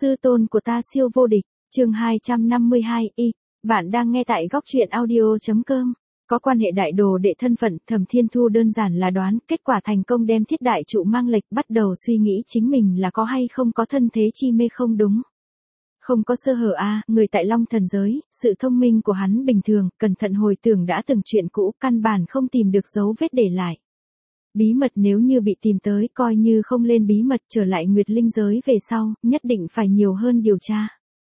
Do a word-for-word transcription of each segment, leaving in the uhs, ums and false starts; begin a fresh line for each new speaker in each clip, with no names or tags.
Sư tôn của ta siêu vô địch, chương hai trăm năm mươi hai y, bạn đang nghe tại góc truyện audio.com. Có quan hệ đại đồ đệ thân phận, Thẩm Thiên Thu đơn giản là đoán, kết quả thành công đem Thiết đại trụ mang lệch, bắt đầu suy nghĩ chính mình là có hay không có thân thế chi mê không đúng. Không có sơ hở a, à, người tại Long Thần giới, sự thông minh của hắn bình thường, cẩn thận hồi tưởng đã từng chuyện cũ, căn bản không tìm được dấu vết để lại. Bí mật nếu như bị tìm tới, coi như không lên bí mật, trở lại Nguyệt Linh giới về sau, nhất định phải nhiều hơn điều tra.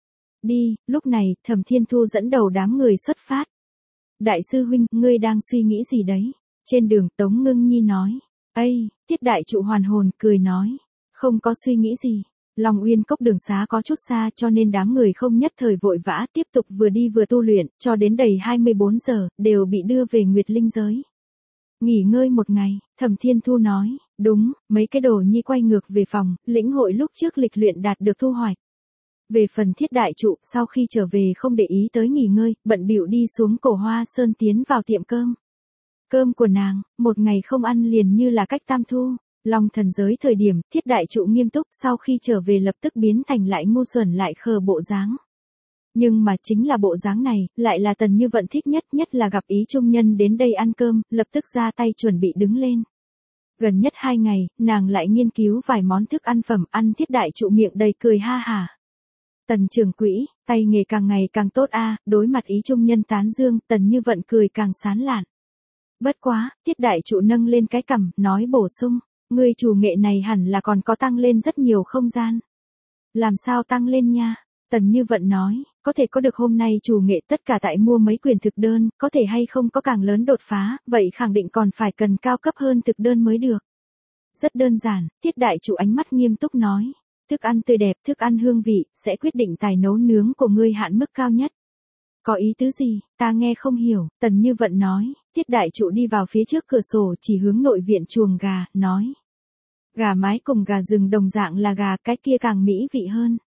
Đi, lúc này, Thẩm Thiên Thu dẫn đầu đám người xuất phát. Đại sư huynh, ngươi đang suy nghĩ gì đấy? Trên đường, Tống Ngưng Nhi nói. Ây, Thiết đại trụ hoàn hồn, cười nói. Không có suy nghĩ gì. Long Uyên cốc đường xá có chút xa cho nên đám người không nhất thời vội vã, tiếp tục vừa đi vừa tu luyện, cho đến đầy hai mươi bốn giờ, đều bị đưa về Nguyệt Linh giới. Nghỉ ngơi một ngày, Thẩm Thiên Thu nói, đúng, mấy cái đồ nhi quay ngược về phòng, lĩnh hội lúc trước lịch luyện đạt được thu hoạch. Về phần Thiết đại trụ, sau khi trở về không để ý tới nghỉ ngơi, bận bịu đi xuống Cổ Hoa Sơn tiến vào tiệm cơm. Cơm của nàng, một ngày không ăn liền như là cách tam thu. Long Thần giới thời điểm, Thiết đại trụ nghiêm túc, sau khi trở về lập tức biến thành lại ngu xuẩn lại khờ bộ dáng. Nhưng mà chính là bộ dáng này, lại là Tần Như Vận thích nhất, nhất là gặp ý trung nhân đến đây ăn cơm, lập tức ra tay chuẩn bị đứng lên. Gần nhất hai ngày, nàng lại nghiên cứu vài món thức ăn phẩm, ăn Thiết đại trụ miệng đầy cười ha hả. Tần trưởng quỹ, tay nghề càng ngày càng tốt a, đối mặt ý trung nhân tán dương, Tần Như Vận cười càng sán lạn. Bất quá, Thiết đại trụ nâng lên cái cằm, nói bổ sung, người chủ nghệ này hẳn là còn có tăng lên rất nhiều không gian. Làm sao tăng lên nha? Tần Như Vận nói, có thể có được hôm nay chủ nghệ tất cả tại mua mấy quyền thực đơn, có thể hay không có càng lớn đột phá, vậy khẳng định còn phải cần cao cấp hơn thực đơn mới được. Rất đơn giản, Thiết đại trụ ánh mắt nghiêm túc nói, thức ăn tươi đẹp, thức ăn hương vị, sẽ quyết định tài nấu nướng của ngươi hạn mức cao nhất. Có ý tứ gì, ta nghe không hiểu, Tần Như Vận nói, Thiết đại trụ đi vào phía trước cửa sổ chỉ hướng nội viện chuồng gà, nói. Gà mái cùng gà rừng đồng dạng là gà, cái kia càng mỹ vị hơn.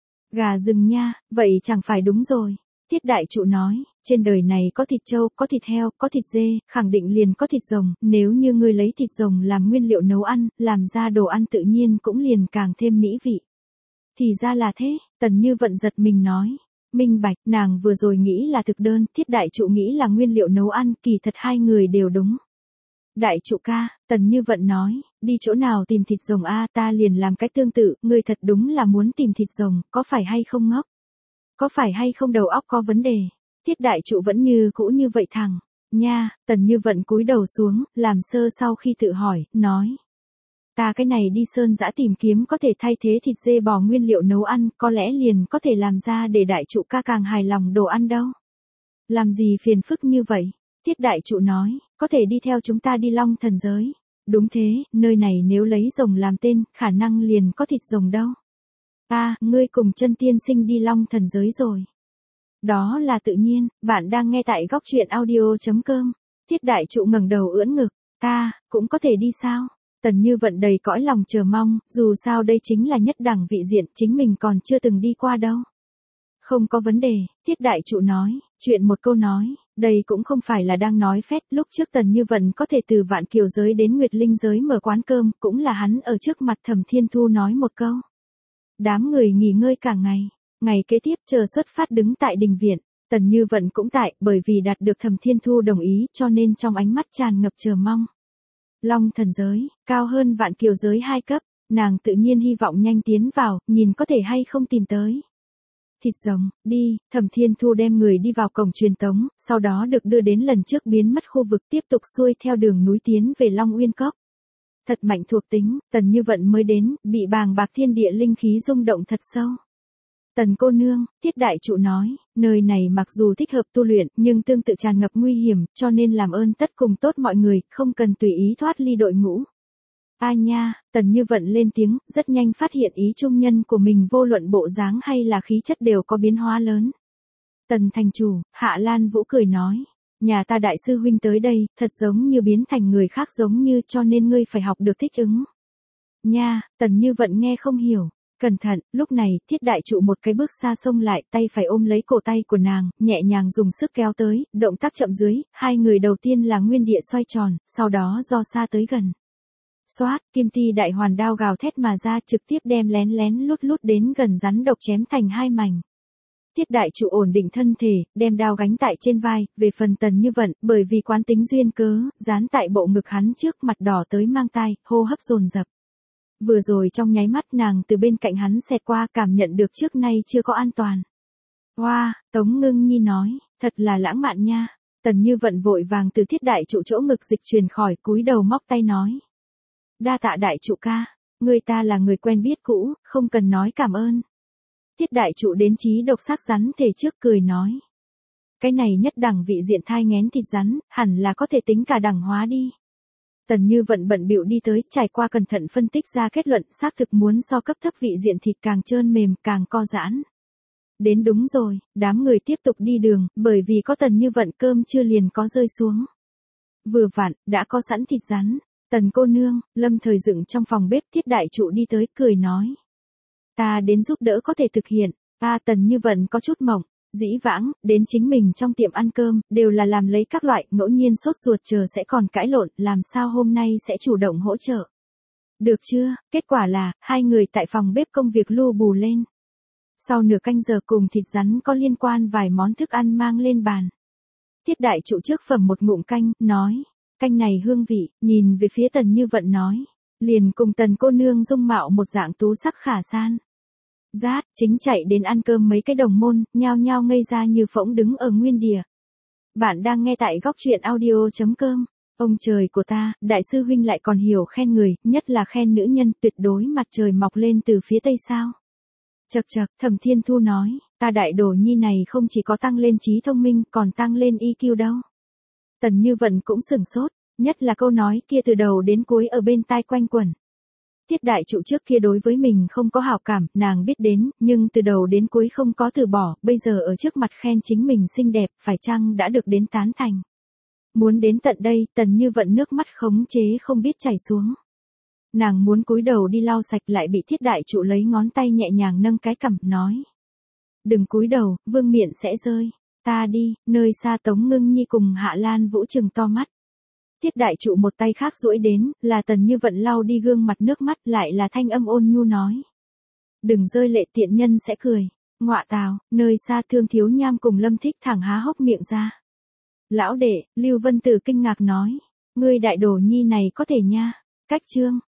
Gà rừng nha, vậy chẳng phải đúng rồi. Thiết đại trụ nói, trên đời này có thịt trâu, có thịt heo, có thịt dê, khẳng định liền có thịt rồng, nếu như ngươi lấy thịt rồng làm nguyên liệu nấu ăn, làm ra đồ ăn tự nhiên cũng liền càng thêm mỹ vị. Thì ra là thế, Tần Như Vận giật mình nói. Minh bạch, nàng vừa rồi nghĩ là thực đơn, Thiết đại trụ nghĩ là nguyên liệu nấu ăn, kỳ thật hai người đều đúng. Đại trụ ca, Tần Như Vận nói, đi chỗ nào tìm thịt rồng a, ta liền làm cái tương tự, ngươi thật đúng là muốn tìm thịt rồng, có phải hay không ngốc? Có phải hay không đầu óc có vấn đề? Thiết đại trụ vẫn như cũ như vậy thẳng. Nha, Tần Như Vận cúi đầu xuống, làm sơ sau khi tự hỏi, nói. Ta cái này đi sơn dã tìm kiếm có thể thay thế thịt dê bò nguyên liệu nấu ăn, có lẽ liền có thể làm ra để đại trụ ca càng hài lòng đồ ăn đâu. Làm gì phiền phức như vậy? Thiết đại trụ nói, có thể đi theo chúng ta đi Long Thần giới. Đúng thế, nơi này nếu lấy rồng làm tên, khả năng liền có thịt rồng đâu. À, ngươi cùng Chân tiên sinh đi Long Thần giới rồi. Đó là tự nhiên, bạn đang nghe tại góc truyện audio.com. Thiết đại trụ ngẩng đầu ưỡn ngực, ta, cũng có thể đi sao? Tần Như Vận đầy cõi lòng chờ mong, dù sao đây chính là nhất đẳng vị diện, chính mình còn chưa từng đi qua đâu. Không có vấn đề, Thiết đại trụ nói, chuyện một câu nói, đây cũng không phải là đang nói phét, lúc trước Tần Như Vận có thể từ Vạn Kiều giới đến Nguyệt Linh giới mở quán cơm, cũng là hắn ở trước mặt Thẩm Thiên Thu nói một câu. Đám người nghỉ ngơi cả ngày, ngày kế tiếp chờ xuất phát đứng tại đình viện, Tần Như Vận cũng tại, bởi vì đạt được Thẩm Thiên Thu đồng ý, cho nên trong ánh mắt tràn ngập chờ mong. Long Thần giới, cao hơn Vạn Kiều giới hai cấp, nàng tự nhiên hy vọng nhanh tiến vào, nhìn có thể hay không tìm tới. Thịt rồng, đi, Thẩm Thiên Thu đem người đi vào cổng truyền tống, sau đó được đưa đến lần trước biến mất khu vực tiếp tục xuôi theo đường núi tiến về Long Uyên Cốc. Thật mạnh thuộc tính, Tần Như Vận mới đến, bị bàng bạc thiên địa linh khí rung động thật sâu. Tần cô nương, Thiết đại trụ nói, nơi này mặc dù thích hợp tu luyện, nhưng tương tự tràn ngập nguy hiểm, cho nên làm ơn tất cùng tốt mọi người, không cần tùy ý thoát ly đội ngũ. A nha, Tần Như Vận lên tiếng, rất nhanh phát hiện ý trung nhân của mình vô luận bộ dáng hay là khí chất đều có biến hóa lớn. Tần thành chủ, Hạ Lan Vũ cười nói, nhà ta đại sư huynh tới đây, thật giống như biến thành người khác giống như, cho nên ngươi phải học được thích ứng. Nha, Tần Như Vận nghe không hiểu. Cẩn thận, lúc này, Thiết đại trụ một cái bước xa xông lại, tay phải ôm lấy cổ tay của nàng, nhẹ nhàng dùng sức kéo tới, động tác chậm dưới, hai người đầu tiên là nguyên địa xoay tròn, sau đó do xa tới gần. Xoát, kim ti đại hoàn đao gào thét mà ra trực tiếp đem lén lén lút lút đến gần rắn độc chém thành hai mảnh. Tiết đại trụ ổn định thân thể, đem đao gánh tại trên vai, về phần Tần Như Vận, bởi vì quán tính duyên cớ, dán tại bộ ngực hắn trước mặt đỏ tới mang tai, hô hấp dồn dập. Vừa rồi trong nháy mắt nàng từ bên cạnh hắn xẹt qua cảm nhận được trước nay chưa có an toàn. Hoa, wow, Tống Ngưng Nhi nói, thật là lãng mạn nha. Tần Như Vận vội vàng từ Tiết đại trụ chỗ ngực dịch truyền khỏi, cúi đầu móc tay nói. Đa tạ đại trụ ca, người ta là người quen biết cũ, không cần nói cảm ơn. Tiết đại trụ đến chí độc xác rắn thể trước cười nói. Cái này nhất đẳng vị diện thai nghén thịt rắn, hẳn là có thể tính cả đẳng hóa đi. Tần Như Vận bận bịu đi tới, trải qua cẩn thận phân tích ra kết luận xác thực muốn so cấp thấp vị diện thịt càng trơn mềm càng co giãn. Đến đúng rồi, đám người tiếp tục đi đường, bởi vì có Tần Như Vận cơm chưa liền có rơi xuống. Vừa vặn, đã có sẵn thịt rắn. Tần cô nương, Lâm Thời dựng trong phòng bếp, Tiết đại trụ đi tới, cười nói. Ta đến giúp đỡ có thể thực hiện. A Tần Như Vận có chút mộng, dĩ vãng, đến chính mình trong tiệm ăn cơm, đều là làm lấy các loại, ngẫu nhiên sốt ruột chờ sẽ còn cãi lộn, làm sao hôm nay sẽ chủ động hỗ trợ. Được chưa, kết quả là, hai người tại phòng bếp công việc lu bù lên. Sau nửa canh giờ cùng thịt rắn có liên quan vài món thức ăn mang lên bàn. Tiết đại trụ trước phẩm một ngụm canh, nói. Canh này hương vị, nhìn về phía Tần Như Vận nói. Liền cùng Tần cô nương dung mạo một dạng tú sắc khả san. Rát, chính chạy đến ăn cơm mấy cái đồng môn, nhao nhao ngây ra như phỗng đứng ở nguyên địa. Bạn đang nghe tại góc truyện audio.com. Ông trời của ta, đại sư huynh lại còn hiểu khen người, nhất là khen nữ nhân, tuyệt đối mặt trời mọc lên từ phía tây sao. Chậc chậc, Thẩm Thiên Thu nói, ta đại đồ nhi này không chỉ có tăng lên trí thông minh, còn tăng lên i kiu đâu. Tần Như Vận cũng sửng sốt, nhất là câu nói kia từ đầu đến cuối ở bên tai quanh quẩn. Tiết đại trụ trước kia đối với mình không có hảo cảm, nàng biết đến, nhưng từ đầu đến cuối không có từ bỏ, bây giờ ở trước mặt khen chính mình xinh đẹp, phải chăng đã được đến tán thành. Muốn đến tận đây, Tần Như Vận nước mắt khống chế không biết chảy xuống. Nàng muốn cúi đầu đi lau sạch lại bị Thiết đại trụ lấy ngón tay nhẹ nhàng nâng cái cằm, nói. Đừng cúi đầu, vương miện sẽ rơi. Ta đi, nơi xa Tống Ngưng Nhi cùng Hạ Lan Vũ trừng to mắt. Tiết đại trụ một tay khác duỗi đến, là Tần Như Vận lau đi gương mặt nước mắt, lại là thanh âm ôn nhu nói. Đừng rơi lệ, tiện nhân sẽ cười. Ngọa tào, nơi xa Thương Thiếu Nham cùng Lâm Thích thẳng há hốc miệng ra. Lão đệ, Lưu Vân Tử kinh ngạc nói. Ngươi đại đồ nhi này có thể nha. Cách chương.